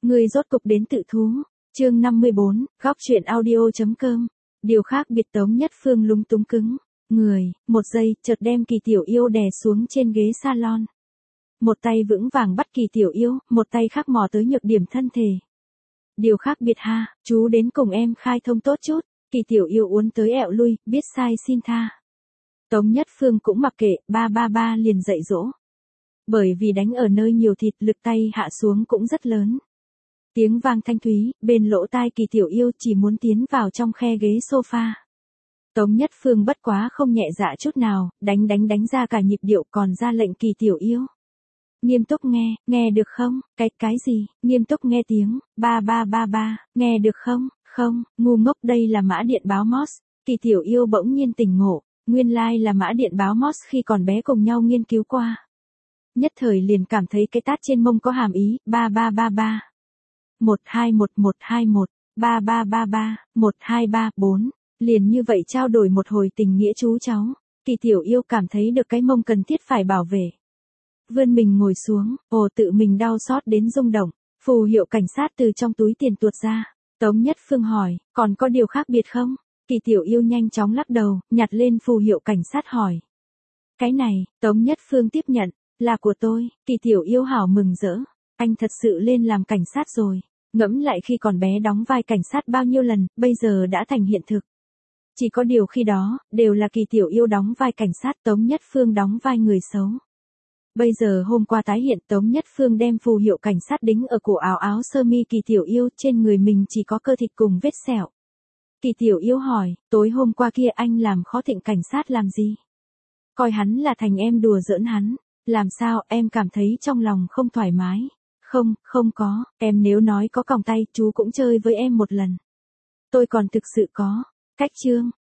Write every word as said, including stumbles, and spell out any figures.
Ngươi rốt cục đến tự thú. Chương năm mươi bốn, góc truyện audio.com. Điều khác biệt Tống Nhất Phương lúng túng cứng. Người, một giây, chợt đem Kỳ Tiểu Yêu đè xuống trên ghế salon. Một tay vững vàng bắt Kỳ Tiểu Yêu, một tay khác mò tới nhược điểm thân thể. Điều khác biệt ha, chú đến cùng em khai thông tốt chút. Kỳ Tiểu Yêu uốn tới ẹo lui, biết sai xin tha. Tống Nhất Phương cũng mặc kệ, ba ba ba liền dạy dỗ. Bởi vì đánh ở nơi nhiều thịt, lực tay hạ xuống cũng rất lớn. Tiếng vang thanh thúy, bên lỗ tai Kỳ Tiểu Yêu chỉ muốn tiến vào trong khe ghế sofa. Tống Nhất Phương bất quá không nhẹ dạ chút nào, đánh đánh đánh ra cả nhịp điệu còn ra lệnh Kỳ Tiểu Yêu. Nghiêm túc nghe, nghe được không, cái, cái gì, nghiêm túc nghe tiếng, ba ba ba ba, nghe được không, không, ngu ngốc đây là mã điện báo Morse. Kỳ Tiểu Yêu bỗng nhiên tỉnh ngộ, nguyên lai là mã điện báo Morse khi còn bé cùng nhau nghiên cứu qua. Nhất thời liền cảm thấy cái tát trên mông có hàm ý, ba ba ba ba. một hai một một hai một, ba ba ba ba, một hai ba bốn, liền như vậy trao đổi một hồi tình nghĩa chú cháu. Kỳ Tiểu Yêu cảm thấy được cái mông cần thiết phải bảo vệ. Vươn mình ngồi xuống, ồ tự mình đau xót đến rung động, phù hiệu cảnh sát từ trong túi tiền tuột ra. Tống Nhất Phương hỏi, còn có điều khác biệt không? Kỳ Tiểu Yêu nhanh chóng lắc đầu, nhặt lên phù hiệu cảnh sát hỏi. Cái này, Tống Nhất Phương tiếp nhận, là của tôi. Kỳ Tiểu Yêu hảo mừng rỡ, anh thật sự lên làm cảnh sát rồi. Ngẫm lại khi còn bé đóng vai cảnh sát bao nhiêu lần, bây giờ đã thành hiện thực. Chỉ có điều khi đó, đều là Kỳ Tiểu Yêu đóng vai cảnh sát, Tống Nhất Phương đóng vai người xấu. Bây giờ hôm qua tái hiện, Tống Nhất Phương đem phù hiệu cảnh sát đính ở cổ áo áo sơ mi Kỳ Tiểu Yêu, trên người mình chỉ có cơ thịt cùng vết sẹo. Kỳ Tiểu Yêu hỏi, tối hôm qua kia anh làm khó Thịnh cảnh sát làm gì? Coi hắn là thành em đùa giỡn hắn, làm sao em cảm thấy trong lòng không thoải mái? Không, không có, em nếu nói có còng tay, chú cũng chơi với em một lần. Tôi còn thực sự có. Cách chương,